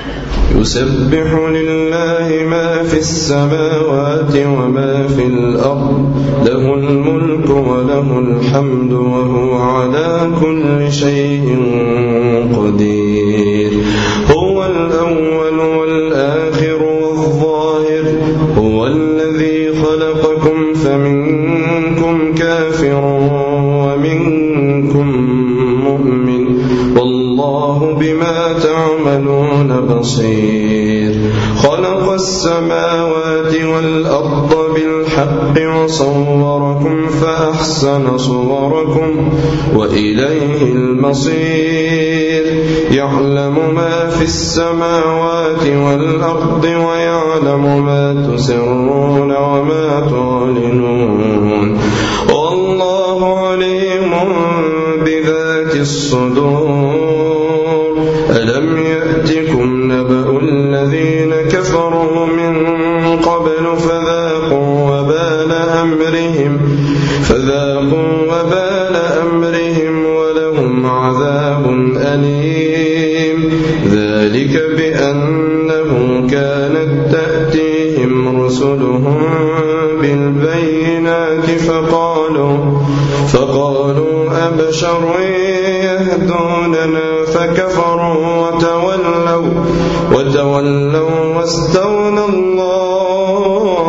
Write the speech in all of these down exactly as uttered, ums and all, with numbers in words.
يسبح لله ما في السماوات وما في الأرض له الملك وله الحمد وهو على كل شيء قدير. هو الأول والآخر والظاهر، هو الذي خلقكم فمنكم كافر ومنكم مؤمن والله بما تعملون بصير. خلق السماوات والأرض بالحق وصوركم فأحسن صوركم وإليه المصير. يعلم ما في السماوات والأرض ويعلم ما تسرون وما تعلنون والله عليم بذات الصدور. ألم يأتكم نبأ الذين كفروا من قبل فذاقوا وبال أمرهم فذاقوا وبال أمرهم ولهم عذاب أليم. ذلك بأنه كانت تأتيهم رسلهم بالبينات فقالوا فقالوا أبشر يهدوننا فكفروا وتولوا وتولوا واستغنى الله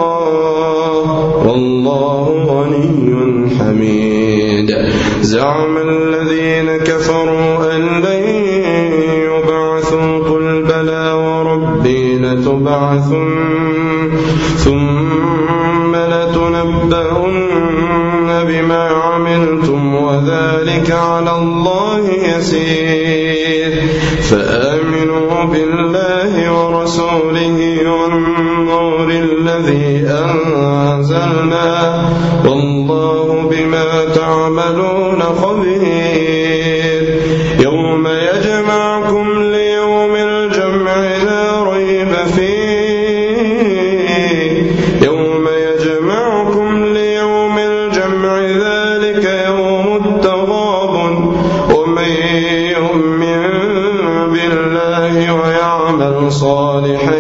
والله غني حميد. زعم الذين كفروا أن لن يبعثوا قل بلى وربي لتبعثن ثم لتنبؤن بما عملتم وذلك على الله يسير. فآمنوا بالله ورسوله والنور الذي أنزلنا والله بما تعملون خبير. يوم يجمعكم ليوم الجمع لا ريب فيه يوم يجمعكم ليوم الجمع ذلك يوم التغابن. ومن يؤمن بالله ويعمل صالحا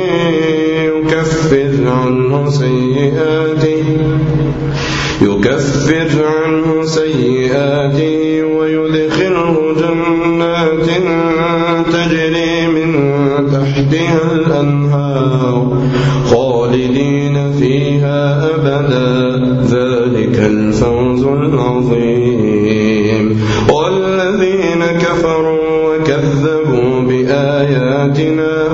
يكفر عنه سيئاته يكفر عنه سيئاته ويدخله جنات تجري من تحتها الأنهار خالدين فيها أبدا ذلك الفوز العظيم. والذين كفروا وكذبوا بآياتنا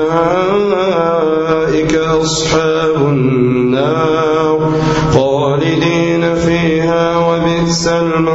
أولئك أصحاب النار خالدين فيها وبئس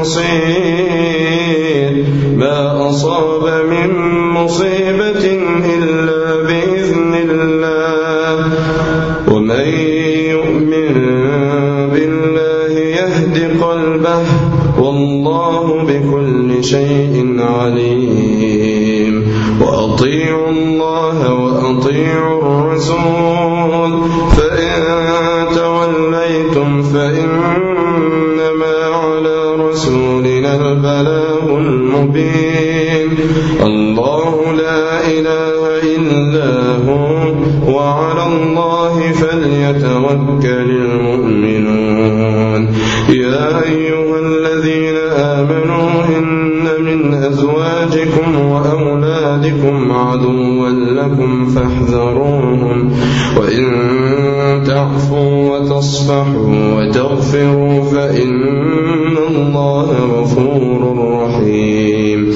المصير. ما أصاب من مصيبة إلا بإذن الله ومن يؤمن بالله يهد قلبه والله بكل شيء عليم. وأطيعوا الله وأطيعوا الرسول فإن توليتم فإنما على رسولنا البلاغ المبين. الله لا إله إلا هو وعلى الله فليتوكل المؤمنون. يا أيها الذين آمنوا إن من أزواجكم وأولادكم عدوا لكم فاحذروهم وإن تعفوا وتصفحوا وتغفروا فإن الله غفور رحيم.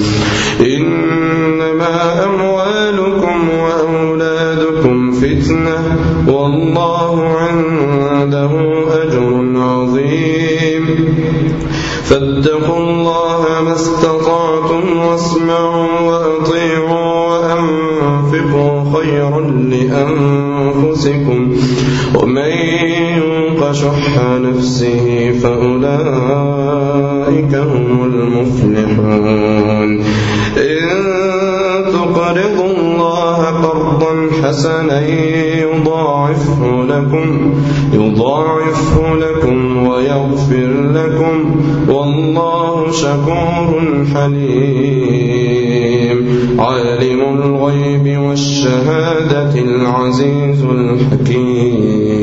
إنما أموالكم وأولادكم فتنة والله عنده أجر عظيم. فاتقوا الله ما استطعتم واسمعوا وأطيعوا وأنفقوا خيرا لأنفسكم ومن يوق شح نفسه فأولئك هم المفلحون. إن تقرضوا الله قرضا حسنا يضاعفه لكم يضاعفه لكم ويغفر لكم والله شكور حليم. عالم الغيب والشهادة العزيز الحكيم